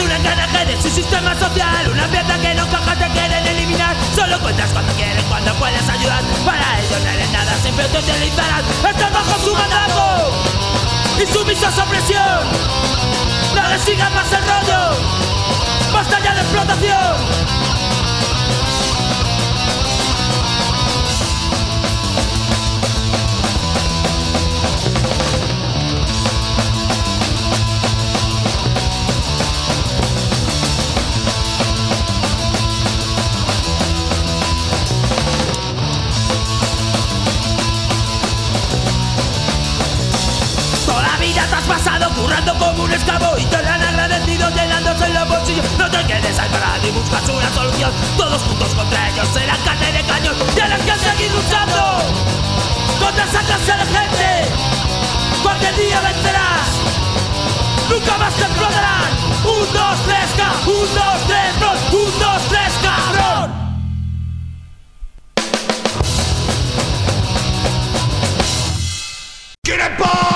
un engranaje de su sistema social, una pieza que no encaja, te quieren eliminar. Solo cuentas cuando quieren, cuando puedes ayudar. Para ellos no eres nada, siempre te utilizarán. Estás bajo su mandato y sumisa a su opresión. No les sigan más el rollo, basta ya de explotación. Te has pasado currando como un esclavo y te lo han agradecido llenándose los bolsillos. No te quedes ahí parado y buscas una solución. Todos juntos contra ellos serán carne de cañón. Tienes que seguir luchando contra esa clase de gente. Cualquier día vencerás, nunca más te explotarán. 1, 2, 3, 1, 2, 3, 1, 2, 3, cabrón. Get it, boy!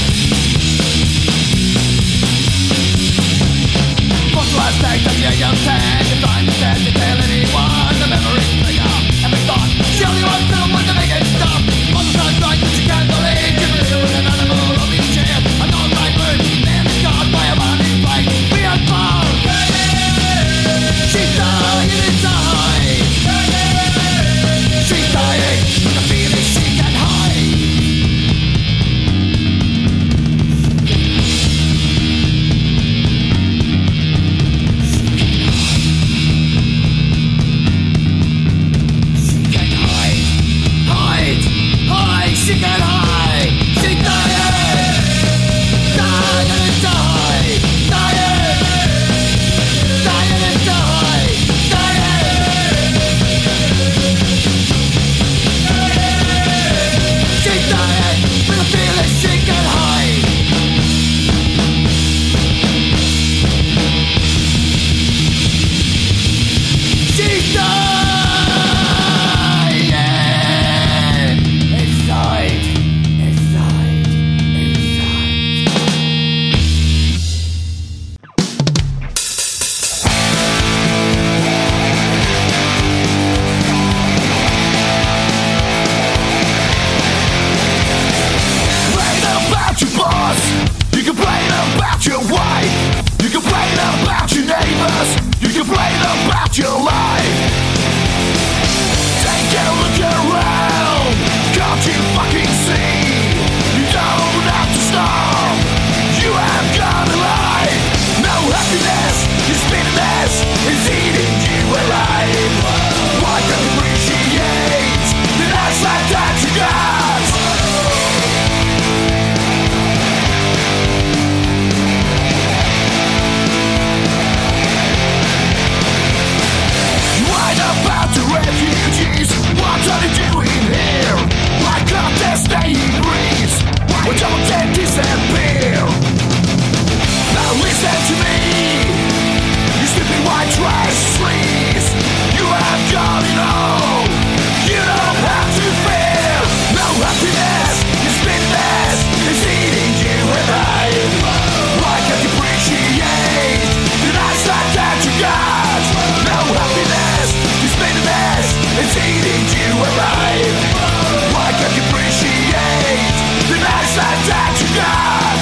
Young your life. Take a look around, can't you fucking see? You don't have to stop, you have got a life. No happiness, it's bitterness, it's eating you alive. Why can't you appreciate the nice life that you got? What about the refugees? What are they doing here? Why can't they stay in Greece? Why don't they disappear? Now listen to me, you stupid white trash trees. You have got it all, you don't have to fear. No happiness, it's bitterness, it's eating you alive. Why can't you appreciate the nice life that you got? No happiness, it's bitterness, it's eating you alive. Why can't you appreciate the nice life that you got?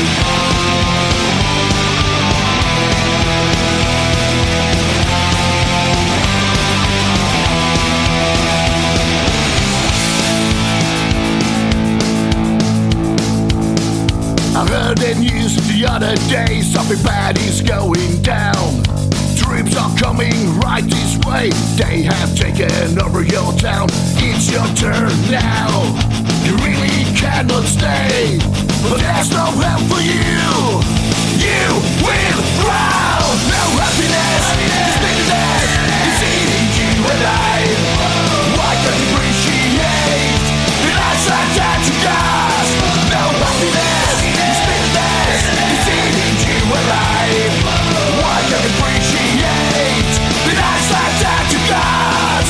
I heard the news the other day, something bad is going down. Troops are coming right this way, they have taken over your town. It's your turn now, you really cannot stay, but there's no help for you. You will drown. No happiness, it's bitterness, it's eating you alive. Why can't you appreciate the nice life that you got? No happiness, it's bitterness, it's eating you alive. Why can't you appreciate the nice life that you got?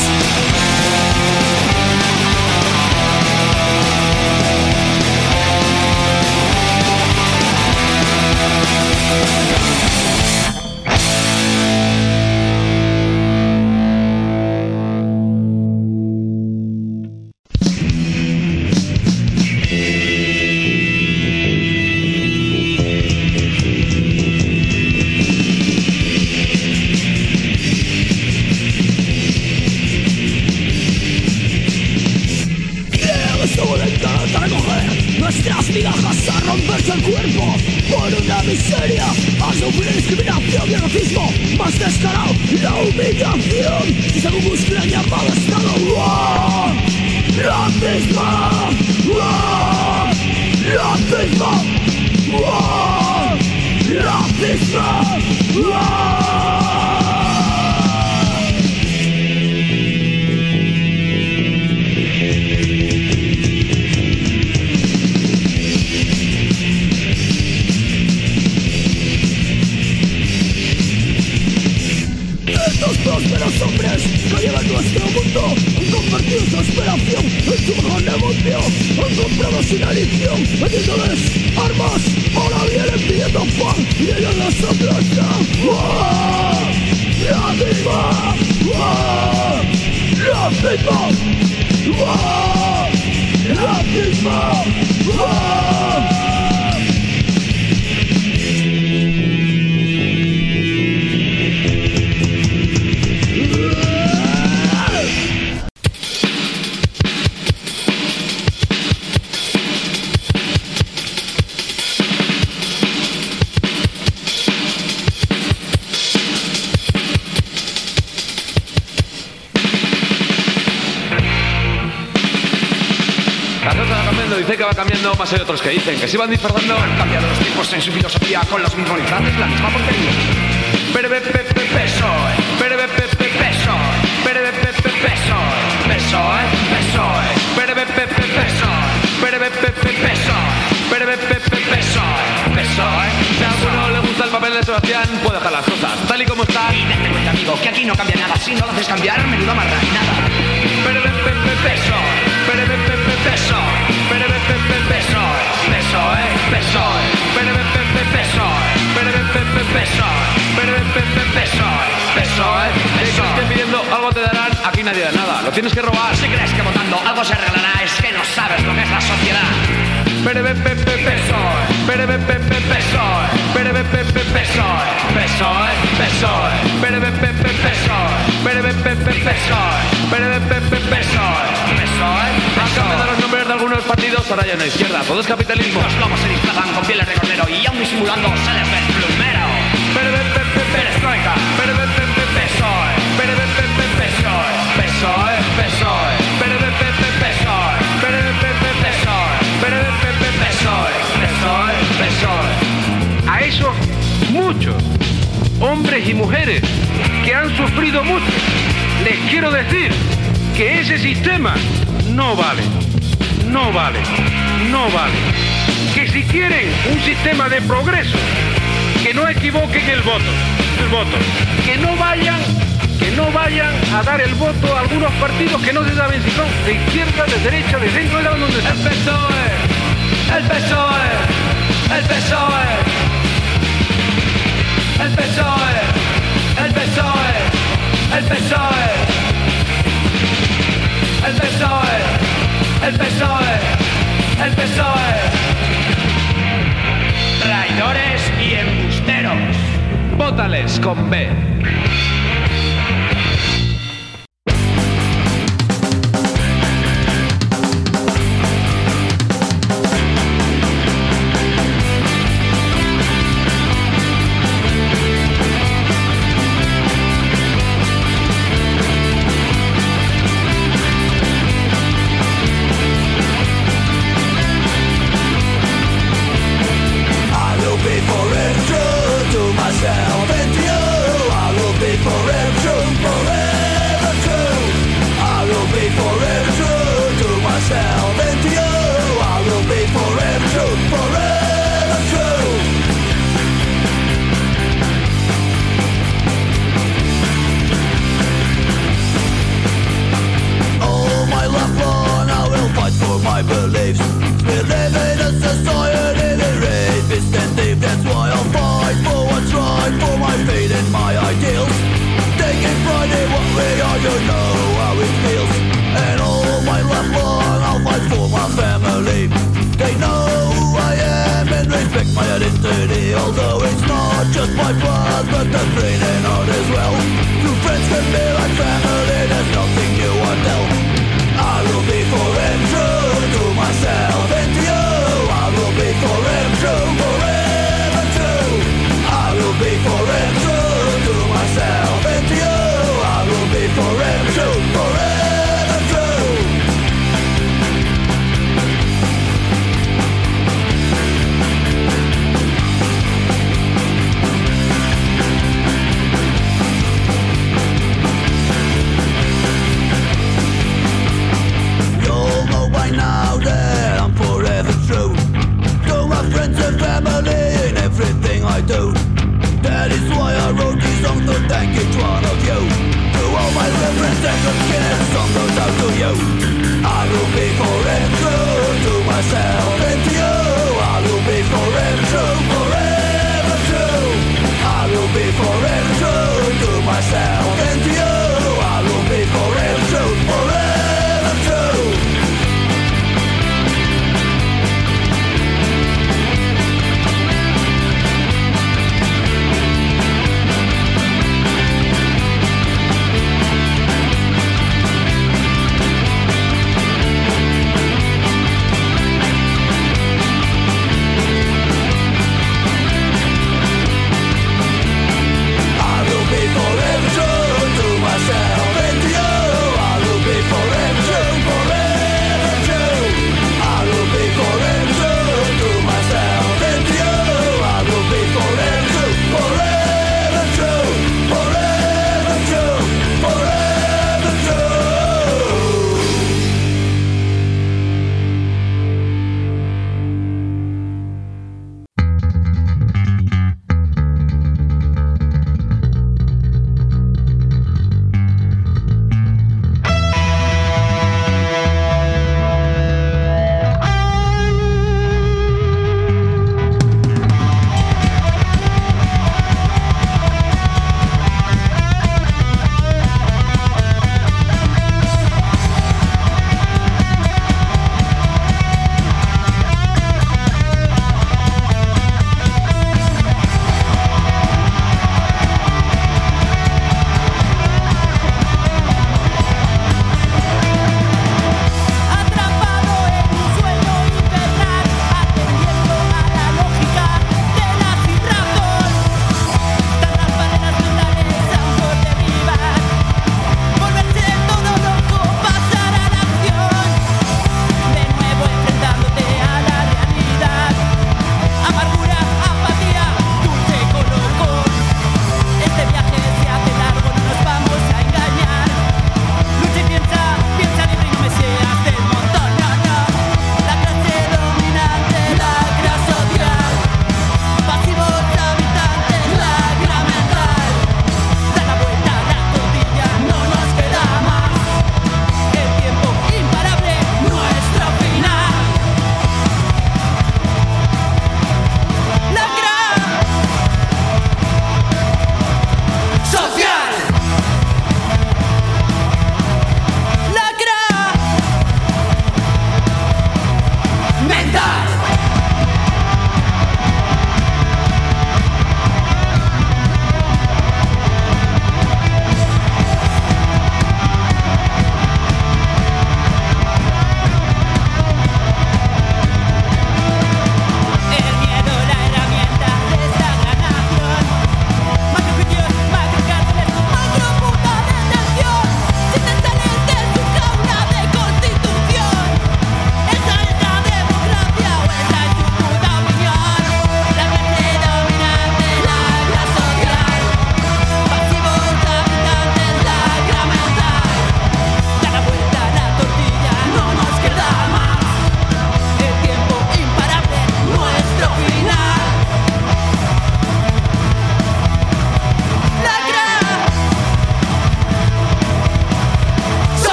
Nuestras migajas a romperse el cuerpo por una miseria, a sufrir discriminación y racismo más descarado, la humillación y según busca llamado estado. ¡Oh! ¡Racismo! ¡Oh! ¡Racismo! ¡Oh! ¡Racismo! ¡Oh! Estos prósperos hombres que llevan nuestro mundo han convertido su aspiración en su mejor negocio. Han comprado sin adicción, vendiéndoles armas. Ahora vienen pidiendo pan y ellos las aplastan. ¡Oh! ¡Racismo! ¡Oh! ¡Racismo! ¡Oh! ¡Racismo! ¡Oh! Dice que va cambiando, más hay otros que dicen que se van disfrazando. Han cambiado los tipos en su filosofía con los mismos disfraces, la misma porquería. PSOE, Si a alguno le gusta el papel de Sebastián, puede dejar las cosas tal y como están. Y date cuenta, amigo, que aquí no cambia nada. Si no lo haces cambiar, menudo marrainada. Que pidiendo algo te darán, aquí nadie da nada. Lo tienes que robar. Si crees que votando algo se arreglará, es que no sabes lo que es la sociedad. PSOE. Han cambiado los nombres de algunos partidos, ahora ya no hay izquierda, todo es capitalismo. Los lobos se disfrazan con pieles de cordero y aún disimulando se les ve el plumero. Perestroika. PSOE. A esos muchos hombres y mujeres que han sufrido mucho, les quiero decir que ese sistema no vale. Que si quieren un sistema de progreso, que no equivoquen el voto. Que no vayan a dar el voto a algunos partidos que no se saben si son de izquierda, de derecha, de centro, de donde están. El PSOE. Traidores y embusteros. Vótales con B.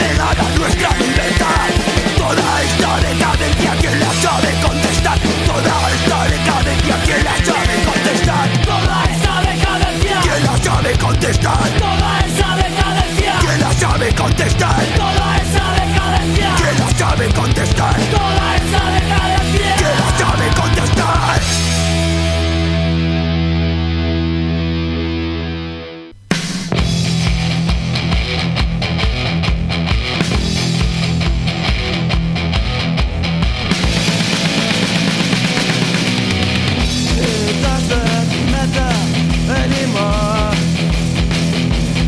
negada nuestra libertad. Toda esta decadencia, ¿quién la sabe contestar? Toda esta decadencia, ¿quién la sabe contestar? Toda esa decadencia, ¿Quién la sabe contestar? toda esa decadencia, ¿Quién la sabe contestar? toda esa decadencia, ¿Quién la sabe contestar? toda esa decadencia. ¿Quién la sabe contestar? It doesn't matter anymore.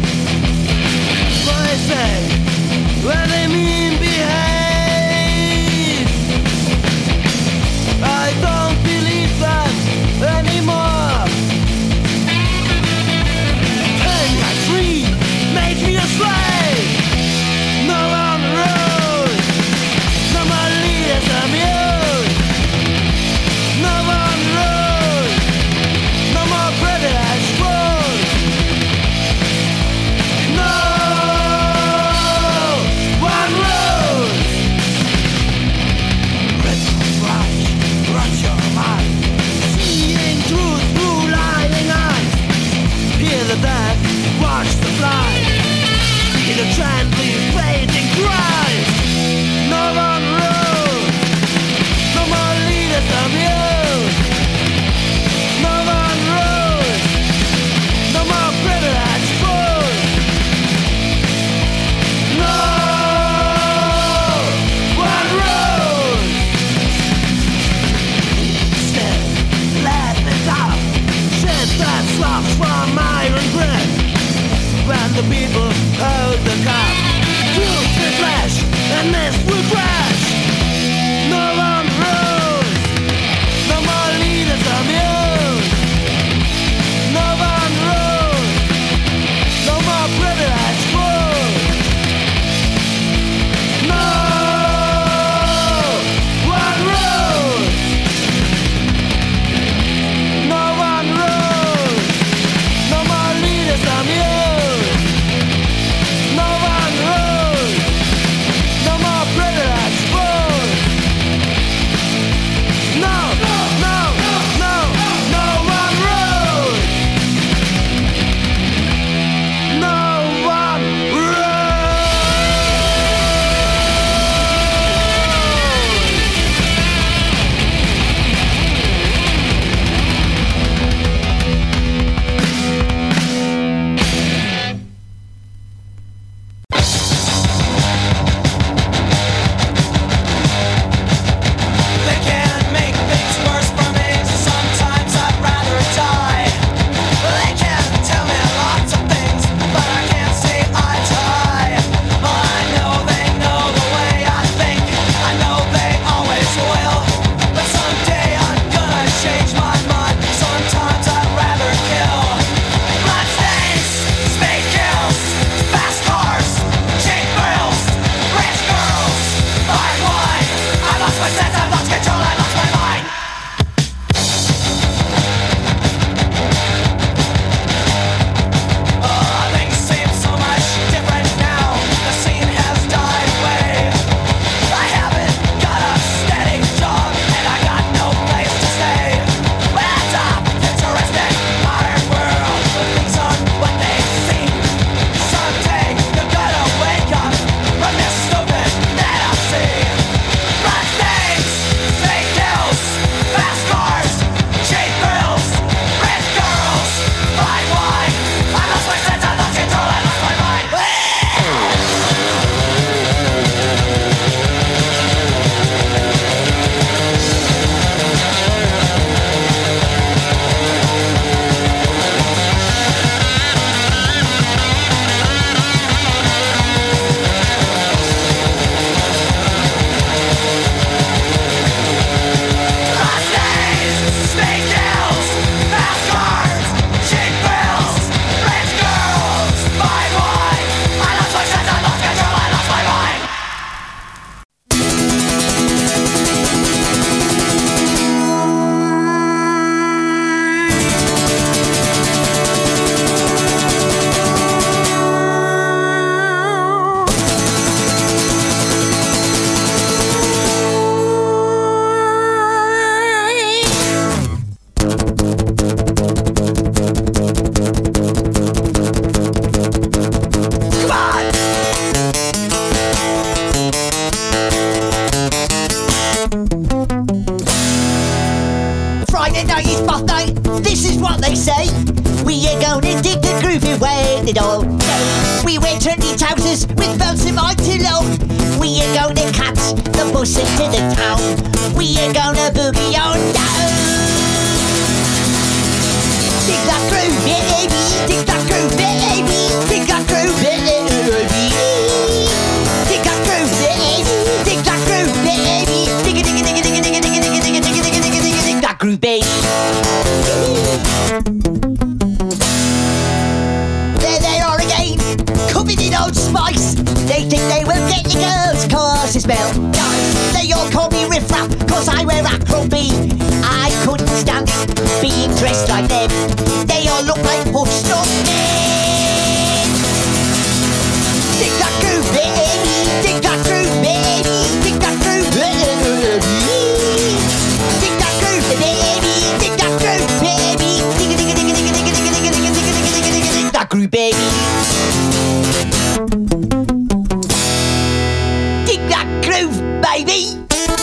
they say. We ain't gonna dig the groovy way they don't say. We wear trendy trousers with belts and mighty low. We ain't gonna catch the bus into the town. We ain't gonna boogie on down. Dig that groove, baby. Dig that groove, baby. Dig that groove, baby. Dig that groove, baby. Dig that groove, baby. Dig it, dig it, dig it, dig it, dig it, dig it, dig it, dig it, dig it, dig it, dig it, dig that groove, baby. There they are again, covered in Old Spice. They think they will get the girls cause they smell nice. They all call me Riff Raff cause I wear Acro B. I couldn't stand it being dressed like them. They all look like puff stuff men. Dig that groove, baby. Dig that groove, baby. Dig that groove, baby. Dig that groove, baby. Dig that groove, baby. Dig it, dig it, dig it, dig it, dig it, dig it, dig it, dig it, dig it, dig it, dig it, dig that groove, baby. Dig that groove, baby.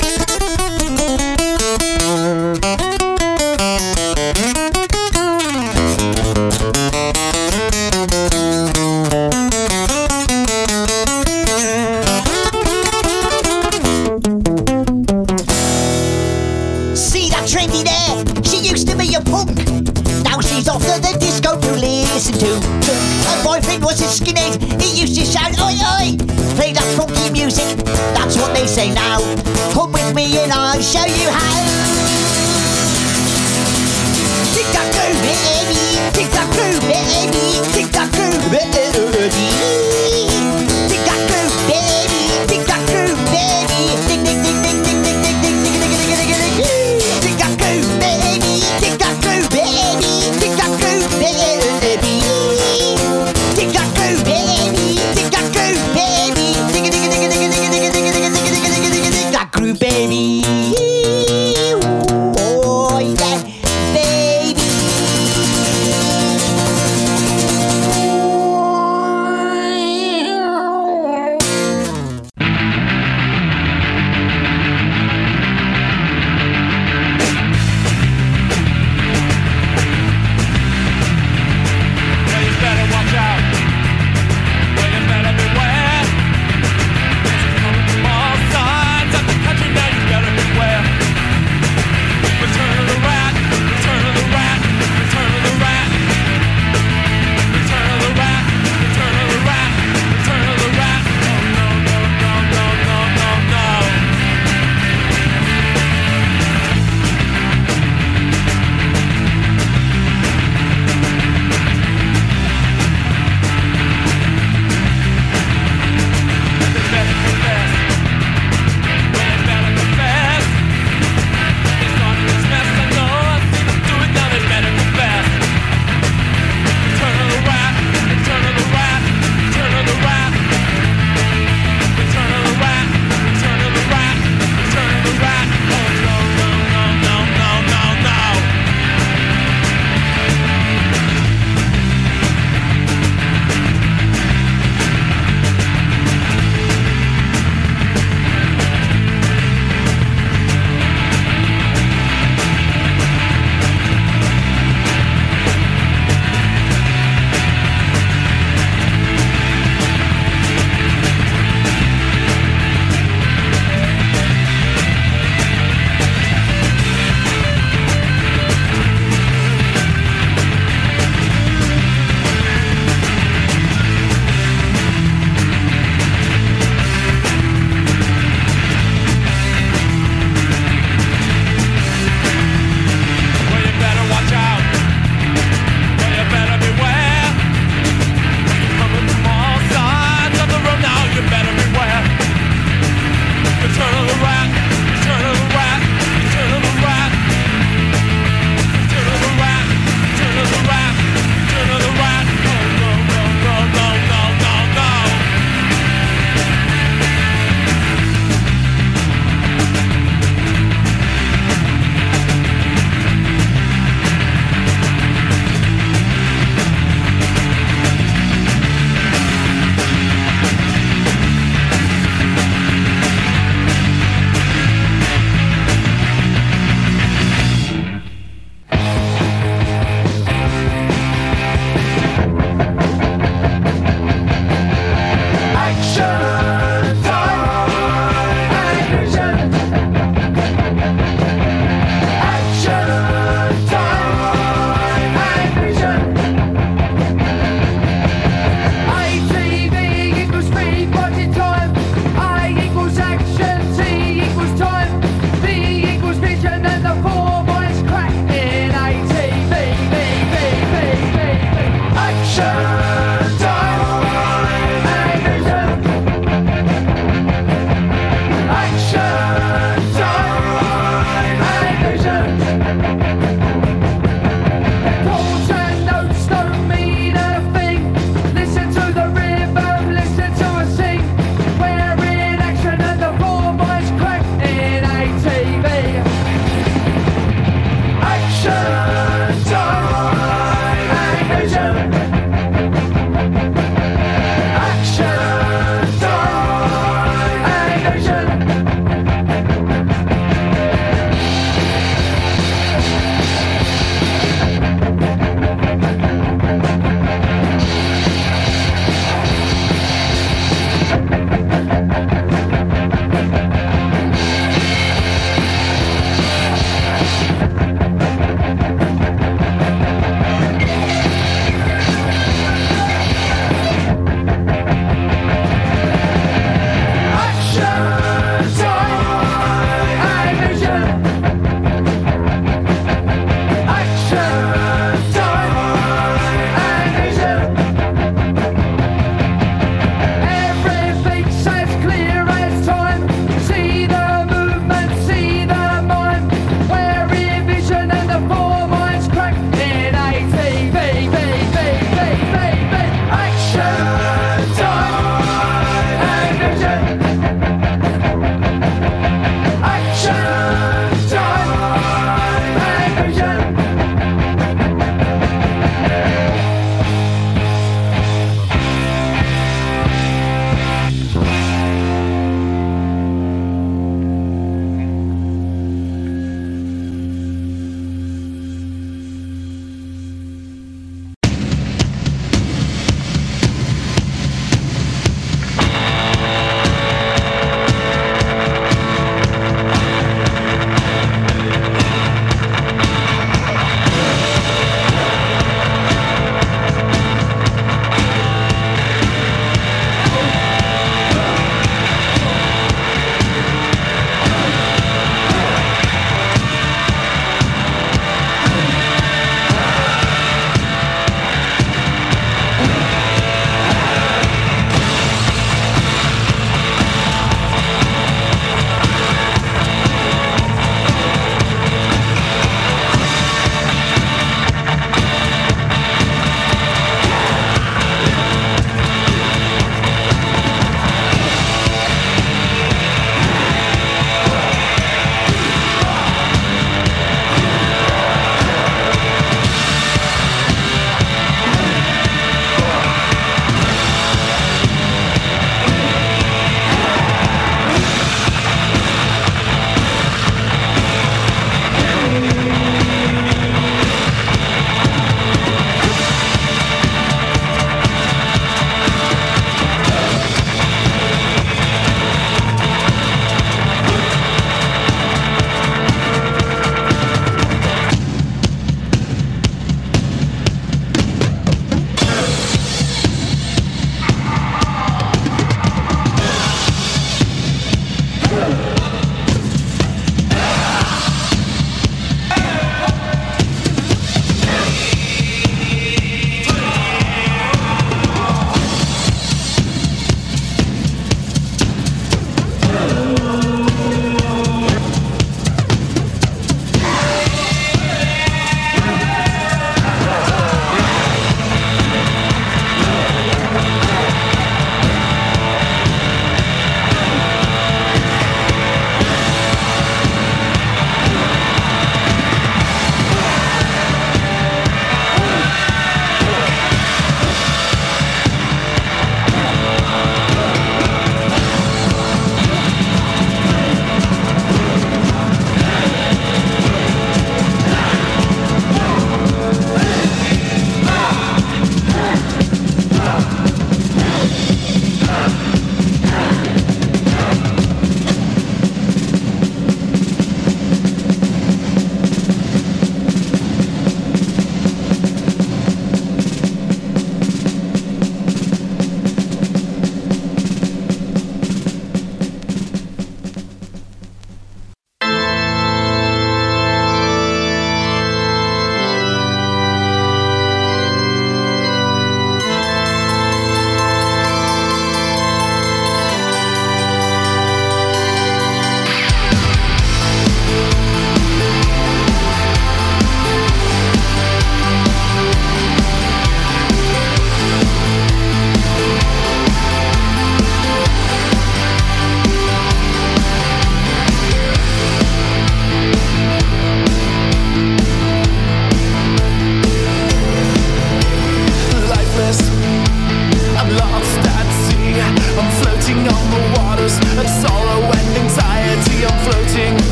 See that trendy there? She used to be a punk. Now she's off to the disco to listen to her boyfriend was a skinhead. He used to shout, oi, oi. Play that funky music. That's what they say now. Come with me and I'll show you how. Dig that groove, baby. Dig that groove, baby. Dig that groove, baby. Dig that groove, baby. Dig that groove, baby. Dig, dig, dig, dig, dig, dig, dig, dig, dig, dig, dig, dig, dig, dig. Dig that groove, baby. Dig that groove, baby. Dig that groove, baby. Dig that groove, baby. Dig that groove, baby. Dig it, dig it, dig it, dig it, dig it, dig it, dig it, dig it, dig it, dig it, dig it, dig that groove, baby. Oh yeah, baby.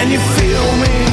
Can you feel me?